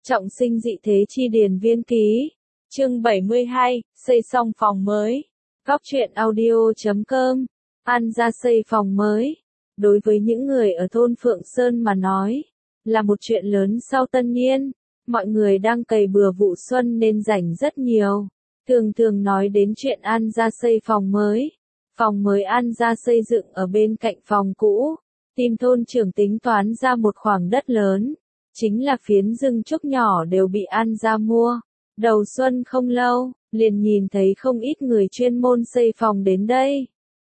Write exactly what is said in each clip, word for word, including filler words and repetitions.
Trọng sinh dị thế chi điền viên ký. Chương bảy mươi hai, xây xong phòng mới. Góc truyện audio chấm com. An gia xây phòng mới. Đối với những người ở thôn Phượng Sơn mà nói, là một chuyện lớn sau tân niên. Mọi người đang cày bừa vụ xuân nên rảnh rất nhiều. Thường thường nói đến chuyện An gia xây phòng mới. Phòng mới An gia xây dựng ở bên cạnh phòng cũ. Team thôn trưởng tính toán ra một khoảng đất lớn. Chính là phiến rừng trúc nhỏ đều bị An gia mua. Đầu xuân không lâu, liền nhìn thấy không ít người chuyên môn xây phòng đến đây.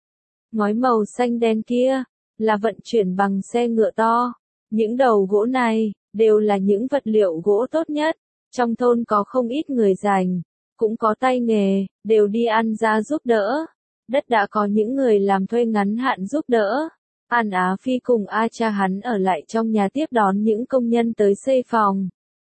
Ngói màu xanh đen kia, là vận chuyển bằng xe ngựa to. Những đầu gỗ này, đều là những vật liệu gỗ tốt nhất. Trong thôn có không ít người rảnh, cũng có tay nghề, đều đi An gia giúp đỡ. Đất đã có những người làm thuê ngắn hạn giúp đỡ. An Á Phi cùng A cha hắn ở lại trong nhà tiếp đón những công nhân tới xây phòng.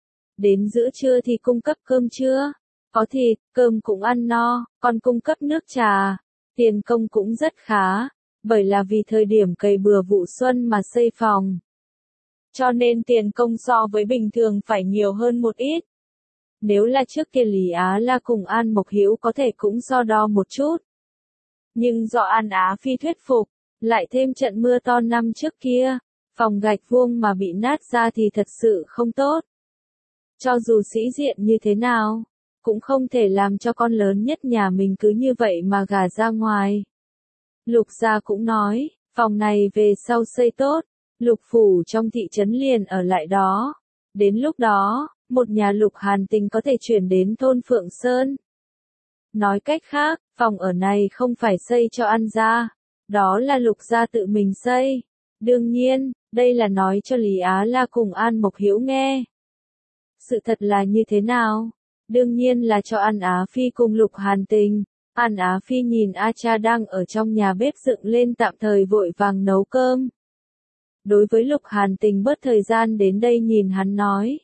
Đến giữa trưa thì cung cấp cơm trưa, có thịt, cơm cũng ăn no, còn cung cấp nước trà. Tiền công cũng rất khá, bởi là vì thời điểm cày bừa vụ xuân mà xây phòng. Cho nên tiền công so với bình thường phải nhiều hơn một ít. Nếu là trước kia Lý Á La cùng An Mộc Hữu có thể cũng so đo một chút. Nhưng do An Á Phi thuyết phục, lại thêm trận mưa to năm trước kia, phòng gạch vuông mà bị nát ra thì thật sự không tốt. Cho dù sĩ diện như thế nào, cũng không thể làm cho con lớn nhất nhà mình cứ như vậy mà gả ra ngoài. Lục gia cũng nói, phòng này về sau xây tốt, Lục phủ trong thị trấn liền ở lại đó. Đến lúc đó, một nhà Lục Hàn Tình có thể chuyển đến thôn Phượng Sơn. Nói cách khác, phòng ở này không phải xây cho An gia. Đó là Lục gia tự mình xây. Đương nhiên, đây là nói cho Lý Á La cùng An Mộc Hữu nghe. Sự thật là như thế nào? Đương nhiên là cho An Á Phi cùng Lục Hàn Tình. An Á Phi nhìn A cha đang ở trong nhà bếp dựng lên tạm thời vội vàng nấu cơm. Đối với Lục Hàn Tình bớt thời gian đến đây nhìn hắn nói.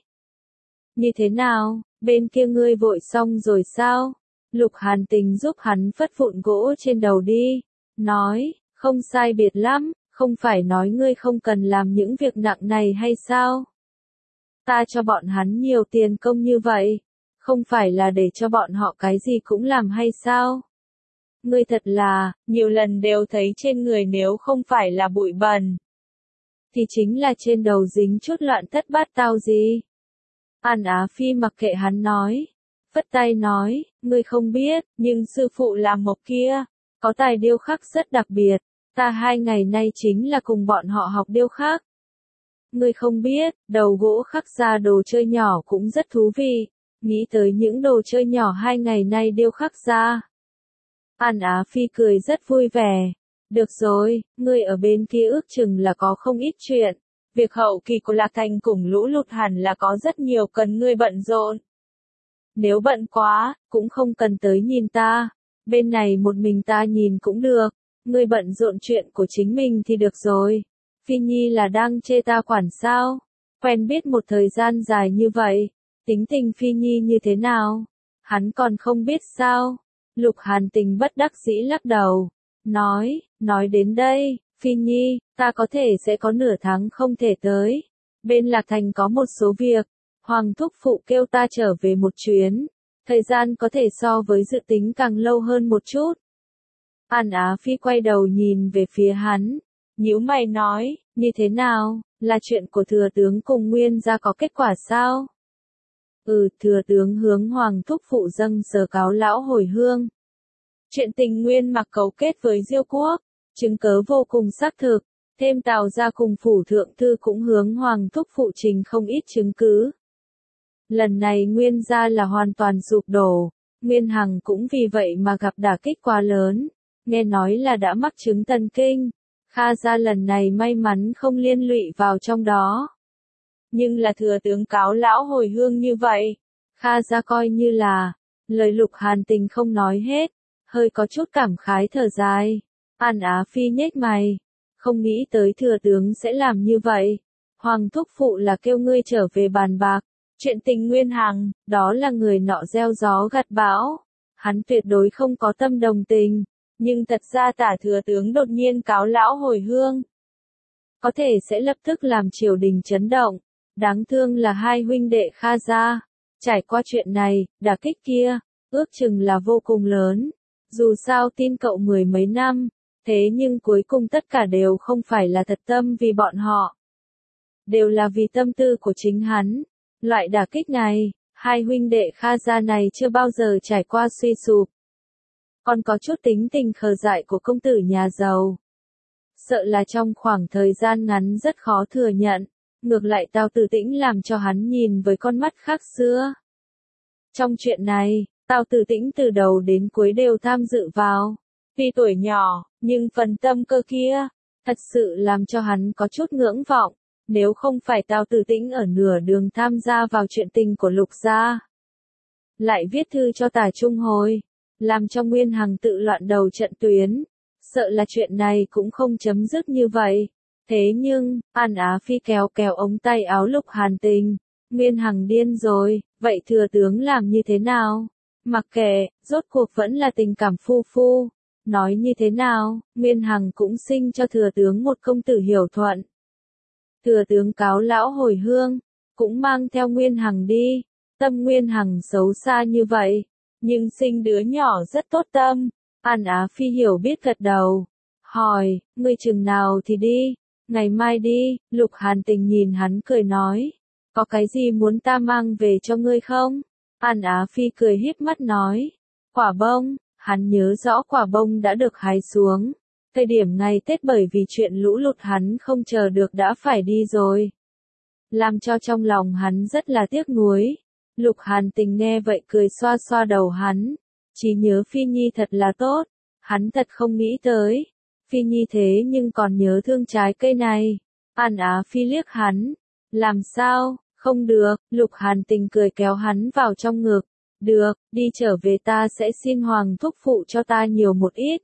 Như thế nào, bên kia ngươi vội xong rồi sao? Lục Hàn Tình giúp hắn phất vụn gỗ trên đầu đi. Nói, không sai biệt lắm, không phải nói ngươi không cần làm những việc nặng này hay sao? Ta cho bọn hắn nhiều tiền công như vậy, không phải là để cho bọn họ cái gì cũng làm hay sao? Ngươi thật là, nhiều lần đều thấy trên người nếu không phải là bụi bẩn, thì chính là trên đầu dính chút loạn thất bát tao gì. An Á Phi mặc kệ hắn nói, phất tay nói, ngươi không biết, nhưng sư phụ làm mộc kia, có tài điêu khắc rất đặc biệt, ta hai ngày nay chính là cùng bọn họ học điêu khắc. Ngươi không biết, đầu gỗ khắc ra đồ chơi nhỏ cũng rất thú vị, nghĩ tới những đồ chơi nhỏ hai ngày nay điêu khắc ra. An Á Phi cười rất vui vẻ. Được rồi, ngươi ở bên kia ước chừng là có không ít chuyện. Việc hậu kỳ của Lạc Thành cùng lũ lụt hẳn là có rất nhiều cần ngươi bận rộn. Nếu bận quá, cũng không cần tới nhìn ta. Bên này một mình ta nhìn cũng được. Ngươi bận rộn chuyện của chính mình thì được rồi. Phi Nhi là đang chê ta quản sao? Quen biết một thời gian dài như vậy. Tính tình Phi Nhi như thế nào? Hắn còn không biết sao? Lục Hàn Tình bất đắc dĩ lắc đầu. Nói, nói đến đây, Phi Nhi, ta có thể sẽ có nửa tháng không thể tới. Bên Lạc Thành có một số việc. Hoàng thúc phụ kêu ta trở về một chuyến. Thời gian có thể so với dự tính càng lâu hơn một chút. An Á Phi quay đầu nhìn về phía hắn. Nhíu mày nói, như thế nào, là chuyện của thừa tướng cùng Nguyên gia có kết quả sao? Ừ, thừa tướng hướng Hoàng thúc phụ dâng sờ cáo lão hồi hương. Chuyện tình Nguyên Mặc cấu kết với Diêu quốc, chứng cớ vô cùng xác thực, thêm Tào gia cùng phủ thượng thư cũng hướng Hoàng thúc phụ trình không ít chứng cứ. Lần này Nguyên gia là hoàn toàn sụp đổ, Nguyên Hằng cũng vì vậy mà gặp đả kích quá lớn, nghe nói là đã mắc chứng thần kinh. Kha gia lần này may mắn không liên lụy vào trong đó. Nhưng là thừa tướng cáo lão hồi hương như vậy, Kha gia coi như là, lời Lục Hàn Tình không nói hết, hơi có chút cảm khái thở dài. An Á Phi nhếch mày, không nghĩ tới thừa tướng sẽ làm như vậy. Hoàng thúc phụ là kêu ngươi trở về bàn bạc, chuyện tình Nguyên Hằng, đó là người nọ gieo gió gặt bão, hắn tuyệt đối không có tâm đồng tình. Nhưng thật ra tả thừa tướng đột nhiên cáo lão hồi hương, có thể sẽ lập tức làm triều đình chấn động. Đáng thương là hai huynh đệ Kha gia, trải qua chuyện này, đả kích kia, ước chừng là vô cùng lớn. Dù sao tin cậu mười mấy năm, thế nhưng cuối cùng tất cả đều không phải là thật tâm vì bọn họ. Đều là vì tâm tư của chính hắn. Loại đả kích này, hai huynh đệ Kha gia này chưa bao giờ trải qua suy sụp. Còn có chút tính tình khờ dại của công tử nhà giàu. Sợ là trong khoảng thời gian ngắn rất khó thừa nhận. Ngược lại Tào Tử Tĩnh làm cho hắn nhìn với con mắt khác xưa. Trong chuyện này, Tào Tử Tĩnh từ đầu đến cuối đều tham dự vào. Tuy tuổi nhỏ, nhưng phần tâm cơ kia, thật sự làm cho hắn có chút ngưỡng vọng. Nếu không phải Tào Tử Tĩnh ở nửa đường tham gia vào chuyện tình của Lục gia, lại viết thư cho Tả Trung Hồi, làm cho Nguyên Hằng tự loạn đầu trận tuyến, sợ là chuyện này cũng không chấm dứt như vậy. Thế nhưng, An Á Phi kéo kéo ống tay áo Lục Hàn Tình, Nguyên Hằng điên rồi, vậy thừa tướng làm như thế nào? Mặc kệ, rốt cuộc vẫn là tình cảm phu phu, nói như thế nào, Nguyên Hằng cũng sinh cho thừa tướng một công tử Hiểu Thuận. Thừa tướng cáo lão hồi hương, cũng mang theo Nguyên Hằng đi, tâm Nguyên Hằng xấu xa như vậy, nhưng sinh đứa nhỏ rất tốt tâm. An Á Phi hiểu biết gật đầu, hỏi, ngươi chừng nào thì đi, ngày mai đi. Lục Hàn Tình nhìn hắn cười nói, có cái gì muốn ta mang về cho ngươi không? An Á Phi cười híp mắt nói, quả bông. Hắn nhớ rõ quả bông đã được hái xuống. Thời điểm ngày Tết bởi vì chuyện lũ lụt hắn không chờ được đã phải đi rồi. Làm cho trong lòng hắn rất là tiếc nuối. Lục Hàn Tình nghe vậy cười xoa xoa đầu hắn. Trí nhớ Phi Nhi thật là tốt. Hắn thật không nghĩ tới. Phi Nhi thế nhưng còn nhớ thương trái cây này. An Á Phi liếc hắn. Làm sao, không được. Lục Hàn Tình cười kéo hắn vào trong ngực. Được, đi trở về ta sẽ xin Hoàng thúc phụ cho ta nhiều một ít.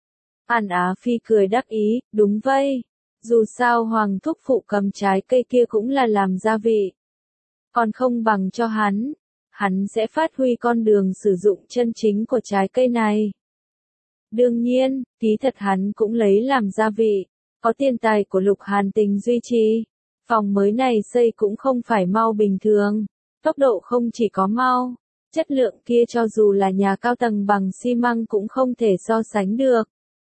An Á Phi cười đáp ý, đúng vậy. Dù sao Hoàng thúc phụ cầm trái cây kia cũng là làm gia vị. Còn không bằng cho hắn. Hắn sẽ phát huy con đường sử dụng chân chính của trái cây này. Đương nhiên, ký thật hắn cũng lấy làm gia vị. Có tiền tài của Lục Hàn Tình duy trì. Phòng mới này xây cũng không phải mau bình thường. Tốc độ không chỉ có mau. Chất lượng kia cho dù là nhà cao tầng bằng xi măng cũng không thể so sánh được.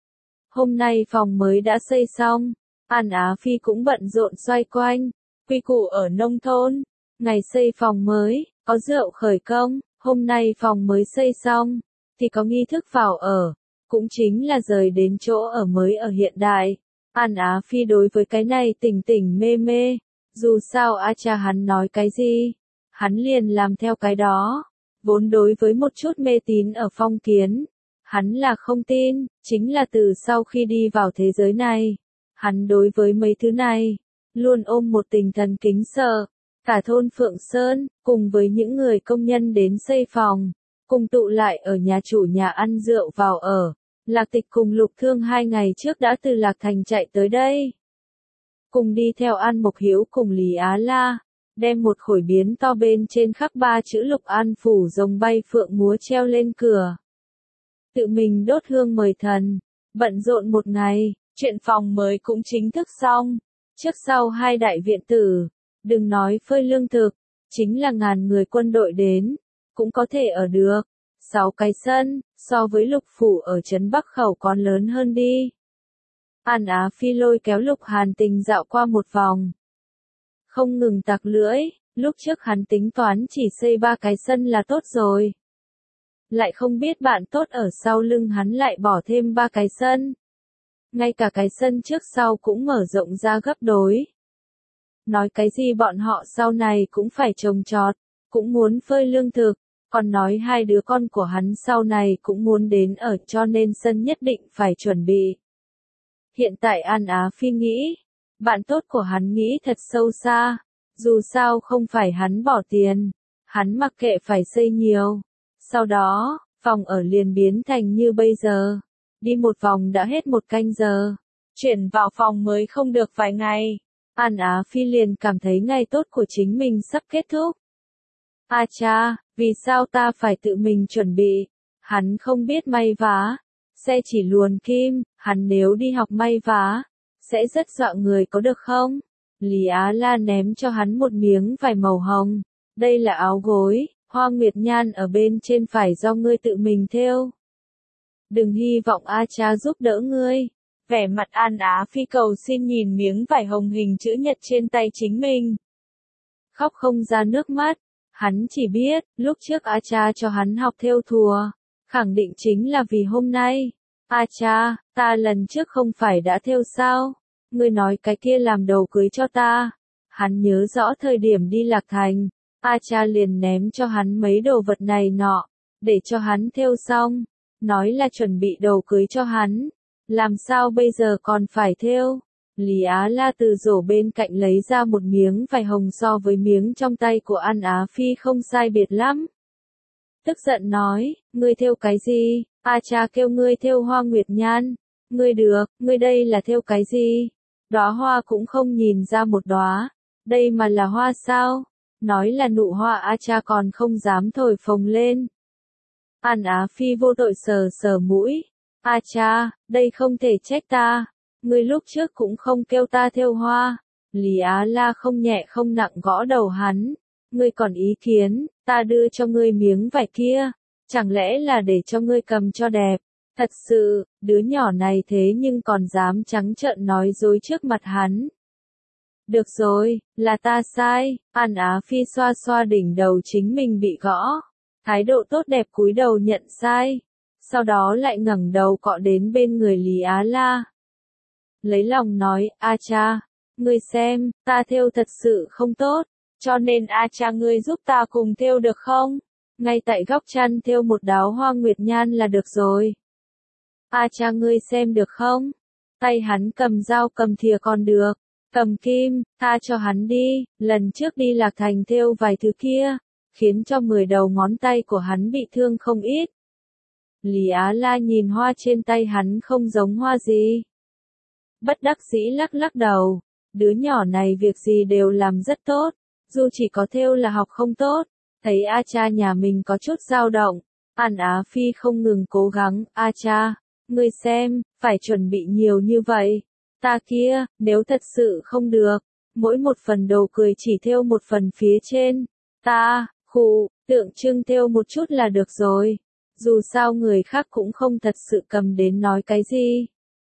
Hôm nay phòng mới đã xây xong, An Á Phi cũng bận rộn xoay quanh, quy củ ở nông thôn, ngày xây phòng mới, có rượu khởi công, hôm nay phòng mới xây xong, thì có nghi thức vào ở, cũng chính là rời đến chỗ ở mới ở hiện đại. An Á Phi đối với cái này tỉnh tỉnh mê mê, dù sao A cha hắn nói cái gì, hắn liền làm theo cái đó. Vốn đối với một chút mê tín ở phong kiến, hắn là không tin, chính là từ sau khi đi vào thế giới này, hắn đối với mấy thứ này, luôn ôm một tình thần kính sợ. Cả thôn Phượng Sơn, cùng với những người công nhân đến xây phòng, cùng tụ lại ở nhà chủ nhà ăn rượu vào ở. Lạc Tịch cùng Lục Thương hai ngày trước đã từ Lạc Thành chạy tới đây. Cùng đi theo An Mộc Hiếu cùng Lý Á La. Đem một khối biến to bên trên khắc ba chữ Lục An phủ rồng bay phượng múa treo lên cửa. Tự mình đốt hương mời thần, bận rộn một ngày, chuyện phòng mới cũng chính thức xong. Trước sau hai đại viện tử, đừng nói phơi lương thực, chính là ngàn người quân đội đến, cũng có thể ở được. Sáu cái sân, so với Lục phủ ở trấn Bắc Khẩu còn lớn hơn đi. An Á Phi lôi kéo Lục Hàn Tình dạo qua một vòng. Không ngừng tặc lưỡi, lúc trước hắn tính toán chỉ xây ba cái sân là tốt rồi. Lại không biết bạn tốt ở sau lưng hắn lại bỏ thêm ba cái sân. Ngay cả cái sân trước sau cũng mở rộng ra gấp đôi. Nói cái gì bọn họ sau này cũng phải trồng trọt, cũng muốn phơi lương thực, còn nói hai đứa con của hắn sau này cũng muốn đến ở cho nên sân nhất định phải chuẩn bị. Hiện tại An Á Phi nghĩ, bạn tốt của hắn nghĩ thật sâu xa, dù sao không phải hắn bỏ tiền, hắn mặc kệ phải xây nhiều. Sau đó, phòng ở liền biến thành như bây giờ, đi một vòng đã hết một canh giờ, chuyển vào phòng mới không được vài ngày, An Á Phi liền cảm thấy ngày tốt của chính mình sắp kết thúc. A cha, vì sao ta phải tự mình chuẩn bị? Hắn không biết may vá, xe chỉ luồn kim, hắn nếu đi học may vá, sẽ rất dọa người có được không? Lý Á La ném cho hắn một miếng vải màu hồng. Đây là áo gối, hoa nguyệt nhan ở bên trên phải do ngươi tự mình thêu. Đừng hy vọng A Cha giúp đỡ ngươi. Vẻ mặt An Á Phi cầu xin nhìn miếng vải hồng hình chữ nhật trên tay chính mình. Khóc không ra nước mắt. Hắn chỉ biết, lúc trước A Cha cho hắn học thêu thùa. Khẳng định chính là vì hôm nay. A Cha, ta lần trước không phải đã thêu sao? Ngươi nói cái kia làm đầu cưới cho ta. Hắn nhớ rõ thời điểm đi Lạc Thành. A Cha liền ném cho hắn mấy đồ vật này nọ. Để cho hắn thêu xong. Nói là chuẩn bị đồ cưới cho hắn. Làm sao bây giờ còn phải thêu? Lý Á La từ rổ bên cạnh lấy ra một miếng vải hồng so với miếng trong tay của An Á Phi không sai biệt lắm. Tức giận nói, ngươi thêu cái gì? A Cha kêu ngươi thêu hoa nguyệt nhan. Ngươi được, ngươi đây là thêu cái gì? Đóa hoa cũng không nhìn ra một đóa. Đây mà là hoa sao? Nói là nụ hoa A Cha còn không dám thổi phồng lên. An Á Phi vô tội sờ sờ mũi. A Cha, đây không thể trách ta. Ngươi lúc trước cũng không kêu ta thêu hoa. Lý Á La không nhẹ không nặng gõ đầu hắn. Ngươi còn ý kiến, ta đưa cho ngươi miếng vải kia. Chẳng lẽ là để cho ngươi cầm cho đẹp. Thật sự, đứa nhỏ này thế nhưng còn dám trắng trợn nói dối trước mặt hắn. Được rồi, là ta sai. An Á Phi xoa xoa đỉnh đầu chính mình bị gõ. Thái độ tốt đẹp cúi đầu nhận sai. Sau đó lại ngẩng đầu cọ đến bên người Lý Á La. Lấy lòng nói, A Cha, ngươi xem, ta thêu thật sự không tốt, cho nên A Cha ngươi giúp ta cùng thêu được không? Ngay tại góc chăn thêu một đóa hoa nguyệt nhan là được rồi. A Cha ngươi xem được không? Tay hắn cầm dao cầm thìa còn được, cầm kim, tha cho hắn đi, lần trước đi Lạc Thành thêu vài thứ kia, khiến cho mười đầu ngón tay của hắn bị thương không ít. Lý Á La nhìn hoa trên tay hắn không giống hoa gì. Bất đắc dĩ lắc lắc đầu, đứa nhỏ này việc gì đều làm rất tốt, dù chỉ có thêu là học không tốt. Thấy A Cha nhà mình có chút dao động, An Á Phi không ngừng cố gắng, A Cha, ngươi xem, phải chuẩn bị nhiều như vậy. Ta kia, nếu thật sự không được, mỗi một phần đồ cười chỉ thêu một phần phía trên. Ta, khụ, tượng trưng thêu một chút là được rồi. Dù sao người khác cũng không thật sự cầm đến nói cái gì.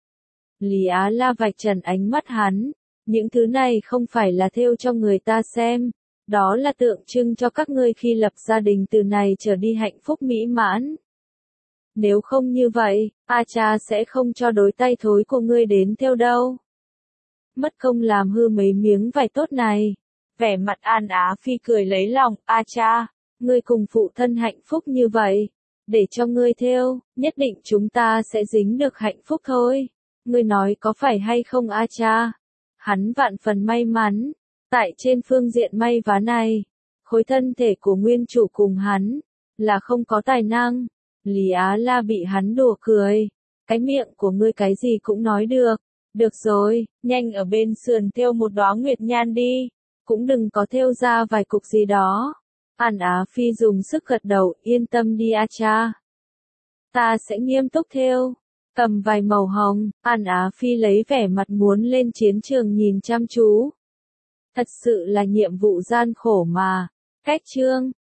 Lý Á La vạch trần ánh mắt hắn, những thứ này không phải là thêu cho người ta xem, đó là tượng trưng cho các ngươi khi lập gia đình từ này trở đi hạnh phúc mỹ mãn. Nếu không như vậy, A Cha sẽ không cho đối tay thối của ngươi đến thêu đâu. Mất công làm hư mấy miếng vải tốt này. Vẻ mặt An Á Phi cười lấy lòng, A Cha, ngươi cùng phụ thân hạnh phúc như vậy, để cho ngươi thêu, nhất định chúng ta sẽ dính được hạnh phúc thôi. Ngươi nói có phải hay không A Cha? Hắn vạn phần may mắn, tại trên phương diện may vá này, khối thân thể của nguyên chủ cùng hắn, là không có tài năng. Lý Á La bị hắn đùa cười, cái miệng của ngươi cái gì cũng nói được. Được rồi, nhanh ở bên sườn thêu một đóa nguyệt nhan đi, cũng đừng có thêu ra vài cục gì đó. An Á Phi dùng sức gật đầu, yên tâm đi A Cha. Ta sẽ nghiêm túc thêu. Cầm vài màu hồng, An Á Phi lấy vẻ mặt muốn lên chiến trường nhìn chăm chú. Thật sự là nhiệm vụ gian khổ mà. Cách chương